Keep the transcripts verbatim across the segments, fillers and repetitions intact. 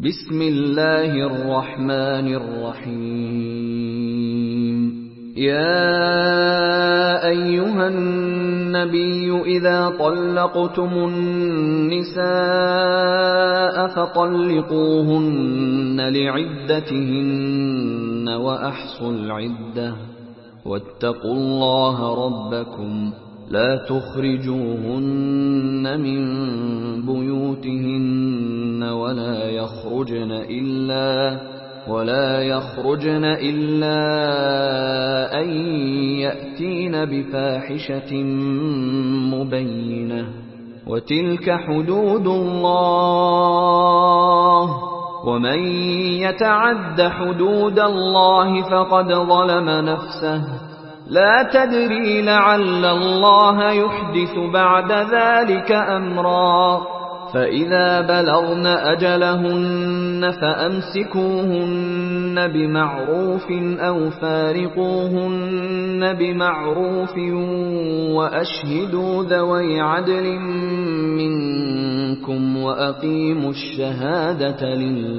بسم الله الرحمن الرحيم يا أيها النبي إذا طلقتم النساء فطلقوهن لعدتهن وأحصوا العدة واتقوا الله ربكم لا تخرجوهن من بيوتهن ولا يخرجن إلا ولا يخرجن إلا أن يأتين بفاحشة مبينة وتلك حدود الله ومن يتعد حدود الله فقد ظلم نفسه لا تدري لعل الله يحدث بعد ذلك أمرا فإذا بلغن أجلهن فأمسكوهن بمعروف أو فارقوهن بمعروف وأشهدوا ذوي عدل منكم وأقيموا الشهادة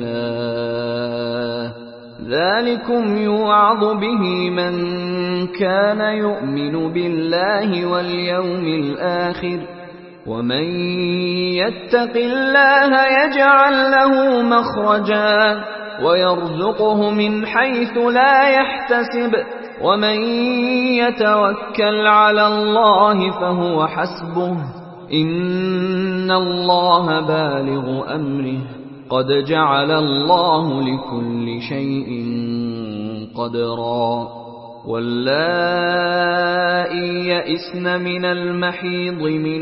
لله ذلكم يوعظ به من كان يؤمن بالله واليوم الآخر ومن يتق الله يجعل له مخرجا ويرزقه من حيث لا يحتسب ومن يتوكل على الله فهو حسبه إن الله بالغ أمره قد جعل الله لكل شيء قدرا واللائي يئسن من المحيض من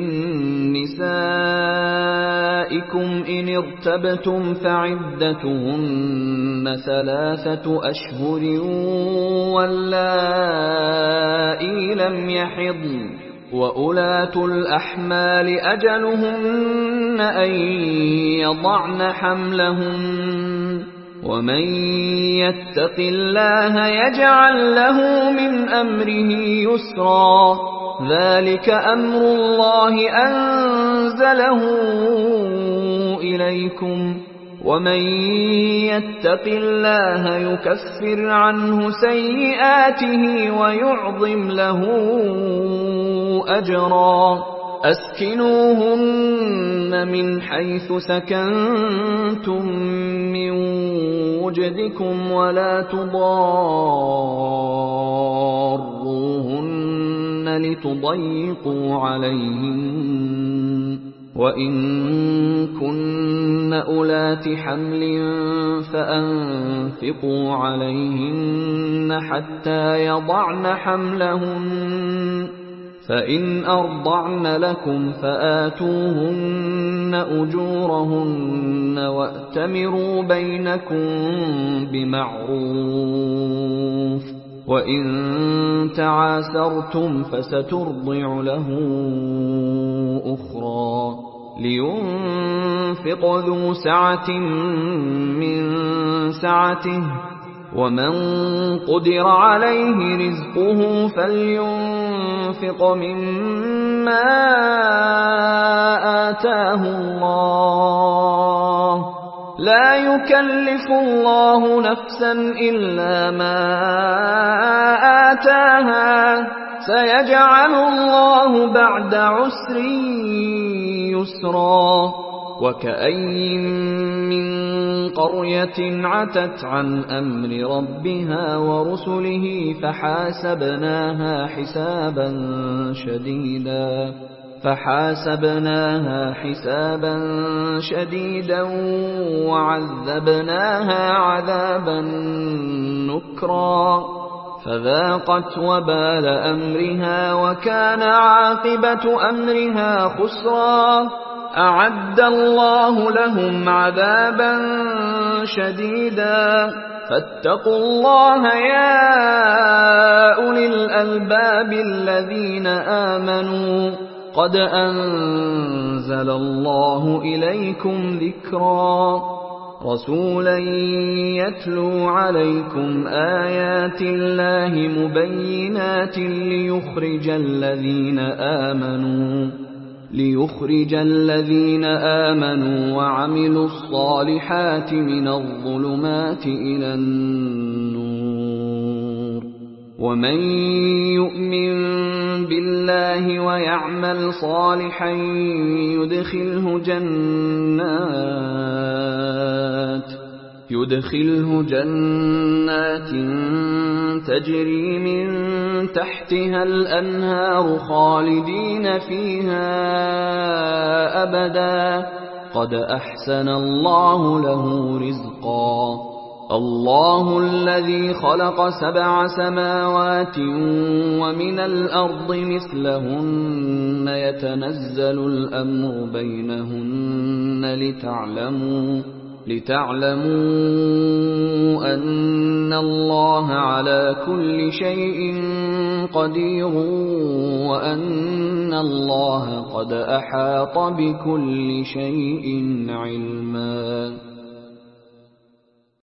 نسائكم إن ارتبتم فعدتهن ثلاثة أشهر واللائي لم يحضن وأولاة الأحمال أجلهن أن يضعن حملهن ومن يتق الله يجعل له من أمره يسرا ذلك أمر الله أنزله إليكم ومن يتق الله يكفر عنه سيئاته ويعظم له أجرا أسكنوهن من حيث سكنتم من وجدكم ولا تضاروهن لتضيقوا عليهن وإن كن أولات حمل فأنفقوا عليهن حتى يضعن حملهن فإن أرضعن لكم فآتوهن أجورهن وأتمروا بينكم بمعروف وإن تعاسرتم فسترضع له أخرى لينفق ذو سعة من سعته ومن قدر عليه رزقه فلينفق مما آتاه الله لا يكلف الله نفسا إلا ما آتاها سيجعل الله بعد عسر يسرا وكأي من قرية عتت عن أمر ربها ورسله فحاسبناها حسابا شديدا فحاسبناها حسابا شديدا وعذبناها عذابا نكرا فذاقت وبال أمرها وكان عاقبة أمرها خسرا أعد الله لهم عذابا شديدا فاتقوا الله يا أولي الألباب الذين آمنوا قد أنزل الله إليكم ذكرا رسولا يتلو عليكم آيات الله مبينات ليخرج الذين آمنوا ليخرج الذين آمنوا وعملوا الصالحات من الظلمات إلى النور ومن يؤمن بالله ويعمل صالحا يدخله جنات يدخله جنات تجري من تحتها الأنهار خالدين فيها أبدا قد أحسن الله له رزقا الله الذي خلق سبع سماوات ومن الأرض مثلهن يتنزل الأمر بينهن لتعلموا لتعلموا أن الله على كل شيء قدير وأن الله قد أحاط بكل شيء علما